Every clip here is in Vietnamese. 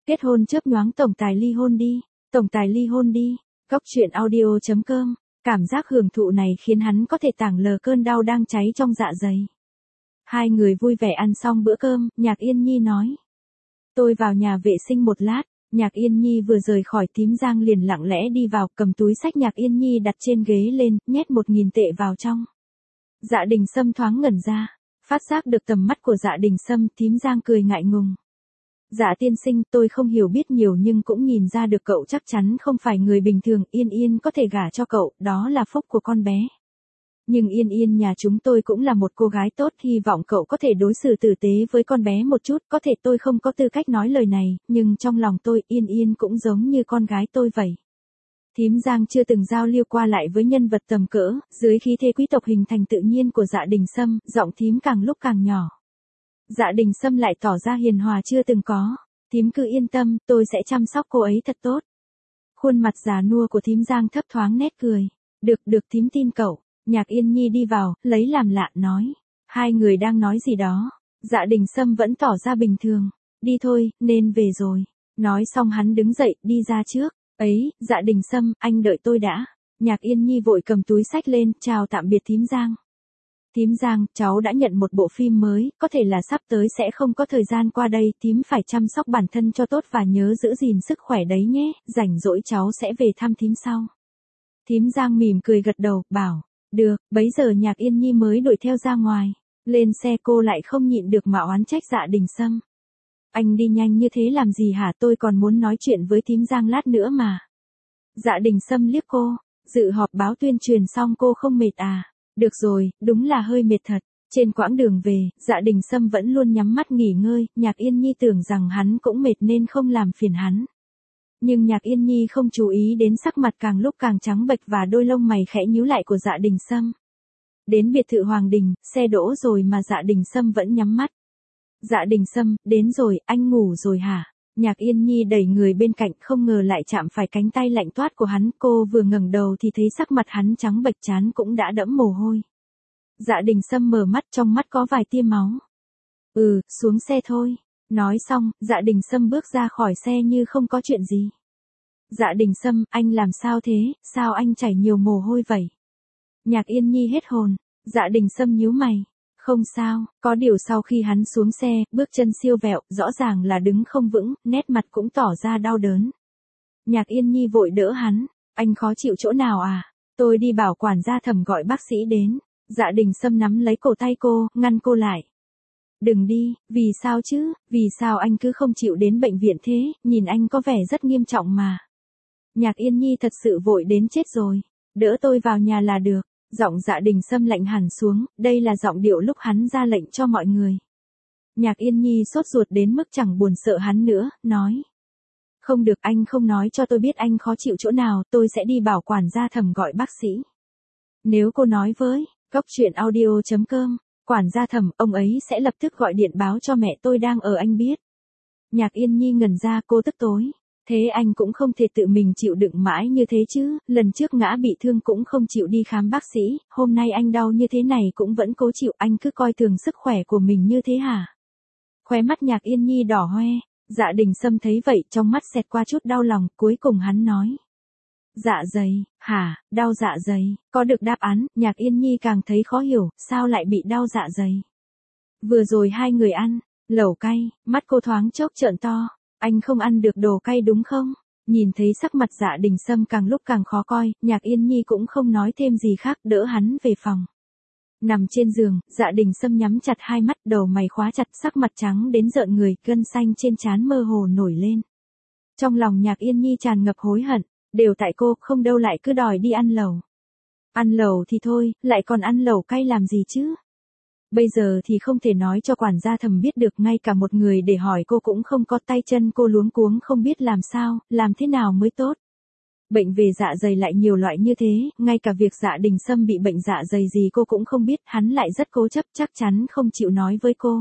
Kết hôn chớp nhoáng tổng tài ly hôn đi. Tổng tài ly hôn đi. Góc truyện audio.com. Cảm giác hưởng thụ này khiến hắn có thể tảng lờ cơn đau đang cháy trong dạ dày. Hai người vui vẻ ăn xong bữa cơm, Nhạc Yên Nhi nói. Tôi vào nhà vệ sinh một lát. Nhạc Yên Nhi vừa rời khỏi Tím Giang liền lặng lẽ đi vào, cầm túi xách Nhạc Yên Nhi đặt trên ghế lên, nhét 1.000 tệ vào trong. Dạ Đình Sâm thoáng ngẩn ra, phát giác được tầm mắt của Dạ Đình Sâm, Tím Giang cười ngại ngùng. Dạ tiên sinh, tôi không hiểu biết nhiều nhưng cũng nhìn ra được cậu chắc chắn không phải người bình thường, Yên Yên có thể gả cho cậu, đó là phúc của con bé. Nhưng Yên Yên nhà chúng tôi cũng là một cô gái tốt, hy vọng cậu có thể đối xử tử tế với con bé một chút, có thể tôi không có tư cách nói lời này, nhưng trong lòng tôi, Yên Yên cũng giống như con gái tôi vậy. Thím Giang chưa từng giao lưu qua lại với nhân vật tầm cỡ, dưới khí thế quý tộc hình thành tự nhiên của Dạ Đình Sâm, giọng thím càng lúc càng nhỏ. Dạ Đình Sâm lại tỏ ra hiền hòa chưa từng có. Thím cứ yên tâm, tôi sẽ chăm sóc cô ấy thật tốt. Khuôn mặt già nua của thím Giang thấp thoáng nét cười. Được thím tin cậu. Nhạc Yên Nhi đi vào, lấy làm lạ nói. Hai người đang nói gì đó. Dạ Đình Sâm vẫn tỏ ra bình thường. Đi thôi, nên về rồi. Nói xong hắn đứng dậy, đi ra trước. Ấy, Dạ Đình Sâm, anh đợi tôi đã. Nhạc Yên Nhi vội cầm túi xách lên, chào tạm biệt thím Giang. Thím Giang, cháu đã nhận một bộ phim mới, có thể là sắp tới sẽ không có thời gian qua đây, thím phải chăm sóc bản thân cho tốt và nhớ giữ gìn sức khỏe đấy nhé, rảnh rỗi cháu sẽ về thăm thím sau. Thím Giang mỉm cười gật đầu, bảo, được, bấy giờ Nhạc Yên Nhi mới đuổi theo ra ngoài. Lên xe cô lại không nhịn được mà oán trách Dạ Đình Sâm. Anh đi nhanh như thế làm gì hả, tôi còn muốn nói chuyện với thím Giang lát nữa mà. Dạ Đình Sâm liếc cô, dự họp báo tuyên truyền xong cô không mệt à? Được rồi, đúng là hơi mệt thật. Trên quãng đường về, Dạ Đình Sâm vẫn luôn nhắm mắt nghỉ ngơi, Nhạc Yên Nhi tưởng rằng hắn cũng mệt nên không làm phiền hắn. Nhưng Nhạc Yên Nhi không chú ý đến sắc mặt càng lúc càng trắng bệch và đôi lông mày khẽ nhíu lại của Dạ Đình Sâm. Đến biệt thự Hoàng Đình, xe đỗ rồi mà Dạ Đình Sâm vẫn nhắm mắt. Dạ Đình Sâm, đến rồi, anh ngủ rồi hả? Nhạc Yên Nhi đẩy người bên cạnh, không ngờ lại chạm phải cánh tay lạnh toát của hắn, cô vừa ngẩng đầu thì thấy sắc mặt hắn trắng bệch, trán cũng đã đẫm mồ hôi. Dạ Đình Sâm mở mắt, trong mắt có vài tia máu. Xuống xe thôi. Nói xong, Dạ Đình Sâm bước ra khỏi xe như không có chuyện gì. Dạ Đình Sâm, anh làm sao thế, sao anh chảy nhiều mồ hôi vậy? Nhạc Yên Nhi hết hồn. Dạ Đình Sâm nhíu mày. Không sao, có điều sau khi hắn xuống xe, bước chân siêu vẹo, rõ ràng là đứng không vững, nét mặt cũng tỏ ra đau đớn. Nhạc Yên Nhi vội đỡ hắn, anh khó chịu chỗ nào à? Tôi đi bảo quản gia Thẩm gọi bác sĩ đến. Dạ Đình Sâm nắm lấy cổ tay cô, ngăn cô lại. Đừng đi, vì sao chứ, vì sao anh cứ không chịu đến bệnh viện thế, nhìn anh có vẻ rất nghiêm trọng mà. Nhạc Yên Nhi thật sự vội đến chết rồi, đỡ tôi vào nhà là được. Giọng Dạ Đình Sâm lạnh hẳn xuống, đây là giọng điệu lúc hắn ra lệnh cho mọi người. Nhạc Yên Nhi sốt ruột đến mức chẳng buồn sợ hắn nữa, nói. Không được, anh không nói cho tôi biết anh khó chịu chỗ nào, tôi sẽ đi bảo quản gia Thẩm gọi bác sĩ. Nếu cô nói với, góc truyện audio.com, quản gia Thẩm, ông ấy sẽ lập tức gọi điện báo cho mẹ tôi đang ở, anh biết. Nhạc Yên Nhi ngẩn ra, cô tức tối. Thế anh cũng không thể tự mình chịu đựng mãi như thế chứ, lần trước ngã bị thương cũng không chịu đi khám bác sĩ, hôm nay anh đau như thế này cũng vẫn cố chịu, anh cứ coi thường sức khỏe của mình như thế hả? Khóe mắt Nhạc Yên Nhi đỏ hoe, Dạ Đình Sâm thấy vậy, trong mắt xẹt qua chút đau lòng, cuối cùng hắn nói. Dạ dày, hả, đau dạ dày, có được đáp án, Nhạc Yên Nhi càng thấy khó hiểu, sao lại bị đau dạ dày? Vừa rồi hai người ăn lẩu cay, mắt cô thoáng chốc trợn to. Anh không ăn được đồ cay đúng không? Nhìn thấy sắc mặt Dạ Đình Sâm càng lúc càng khó coi, Nhạc Yên Nhi cũng không nói thêm gì khác, đỡ hắn về phòng. Nằm trên giường, Dạ Đình Sâm nhắm chặt hai mắt, đầu mày khóa chặt, sắc mặt trắng đến rợn người, gân xanh trên trán mơ hồ nổi lên. Trong lòng Nhạc Yên Nhi tràn ngập hối hận, đều tại cô, không đâu lại cứ đòi đi ăn lẩu. Ăn lẩu thì thôi, lại còn ăn lẩu cay làm gì chứ? Bây giờ thì không thể nói cho quản gia Thẩm biết được, ngay cả một người để hỏi cô cũng không có, tay chân cô luống cuống không biết làm sao, làm thế nào mới tốt. Bệnh về dạ dày lại nhiều loại như thế, ngay cả việc Dạ Đình Sâm bị bệnh dạ dày gì cô cũng không biết, hắn lại rất cố chấp, chắc chắn không chịu nói với cô.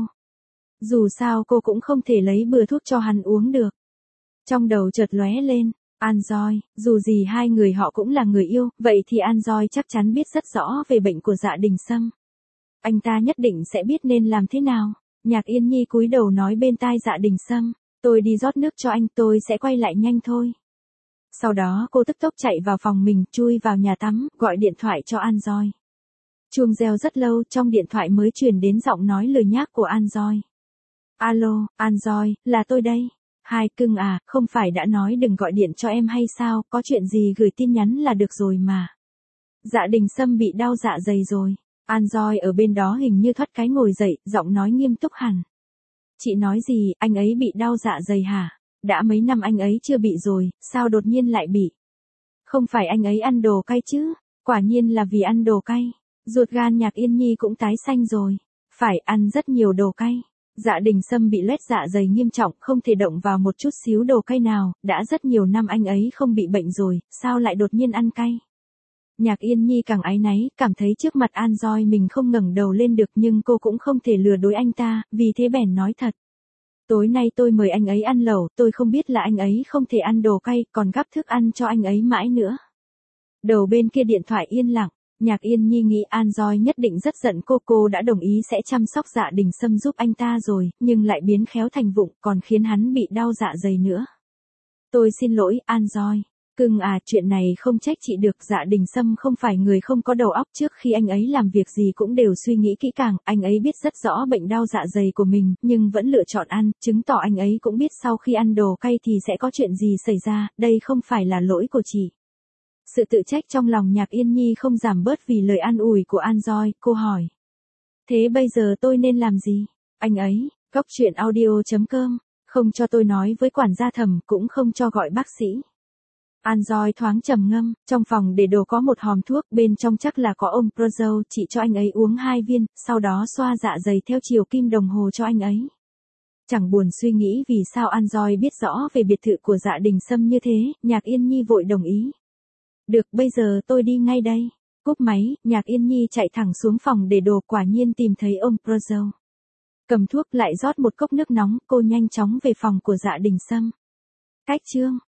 Dù sao cô cũng không thể lấy bừa thuốc cho hắn uống được. Trong đầu chợt lóe lên, An Doi, dù gì hai người họ cũng là người yêu, vậy thì An Doi chắc chắn biết rất rõ về bệnh của Dạ Đình Sâm. Anh ta nhất định sẽ biết nên làm thế nào. Nhạc Yên Nhi cúi đầu nói bên tai Dạ Đình Sâm, Tôi đi rót nước cho anh, tôi sẽ quay lại nhanh thôi. Sau đó cô tức tốc chạy vào phòng mình, chui vào nhà tắm, gọi điện thoại cho Anjoy. Chuông reo rất lâu, trong điện thoại mới truyền đến giọng nói lười nhác của Anjoy. Alo, Anjoy, là tôi đây. Hai cưng à, không phải đã nói đừng gọi điện cho em hay sao, có chuyện gì gửi tin nhắn là được rồi mà. Dạ Đình Sâm bị đau dạ dày rồi. Anjoy ở bên đó hình như thoát cái ngồi dậy, giọng nói nghiêm túc hẳn. Chị nói gì, anh ấy bị đau dạ dày hả? Đã mấy năm anh ấy chưa bị rồi, sao đột nhiên lại bị? Không phải anh ấy ăn đồ cay chứ? Quả nhiên là vì ăn đồ cay. Ruột gan Nhạc Yên Nhi cũng tái xanh rồi. Phải ăn rất nhiều đồ cay. Dạ Đình Sâm bị loét dạ dày nghiêm trọng, không thể động vào một chút xíu đồ cay nào, đã rất nhiều năm anh ấy không bị bệnh rồi, sao lại đột nhiên ăn cay? Nhạc Yên Nhi càng áy náy, cảm thấy trước mặt Anjoy mình không ngẩng đầu lên được nhưng cô cũng không thể lừa dối anh ta, vì thế bèn nói thật. Tối nay tôi mời anh ấy ăn lẩu, tôi không biết là anh ấy không thể ăn đồ cay, còn gắp thức ăn cho anh ấy mãi nữa. Đầu bên kia điện thoại yên lặng, Nhạc Yên Nhi nghĩ Anjoy nhất định rất giận cô đã đồng ý sẽ chăm sóc Dạ Đình Sâm giúp anh ta rồi, nhưng lại biến khéo thành vụng, còn khiến hắn bị đau dạ dày nữa. Tôi xin lỗi, Anjoy. Cưng à, chuyện này không trách chị được, Dạ Đình Sâm không phải người không có đầu óc, trước khi anh ấy làm việc gì cũng đều suy nghĩ kỹ càng, anh ấy biết rất rõ bệnh đau dạ dày của mình, nhưng vẫn lựa chọn ăn, chứng tỏ anh ấy cũng biết sau khi ăn đồ cay thì sẽ có chuyện gì xảy ra, đây không phải là lỗi của chị. Sự tự trách trong lòng Nhạc Yên Nhi không giảm bớt vì lời an ủi của Anjoy, cô hỏi. Thế bây giờ tôi nên làm gì? Anh ấy, Góc Truyện Audio.com, không cho tôi nói với quản gia Thẩm, cũng không cho gọi bác sĩ. Anjoy thoáng trầm ngâm, trong phòng để đồ có một hòm thuốc, bên trong chắc là có Omeprazole, chị cho anh ấy uống 2 viên, sau đó xoa dạ dày theo chiều kim đồng hồ cho anh ấy. Chẳng buồn suy nghĩ vì sao Anjoy biết rõ về biệt thự của Dạ Đình Sâm như thế, Nhạc Yên Nhi vội đồng ý. Được, bây giờ tôi đi ngay đây. Cúp máy, Nhạc Yên Nhi chạy thẳng xuống phòng để đồ, quả nhiên tìm thấy Omeprazole. Cầm thuốc lại rót một cốc nước nóng, cô nhanh chóng về phòng của Dạ Đình Sâm. Cách chương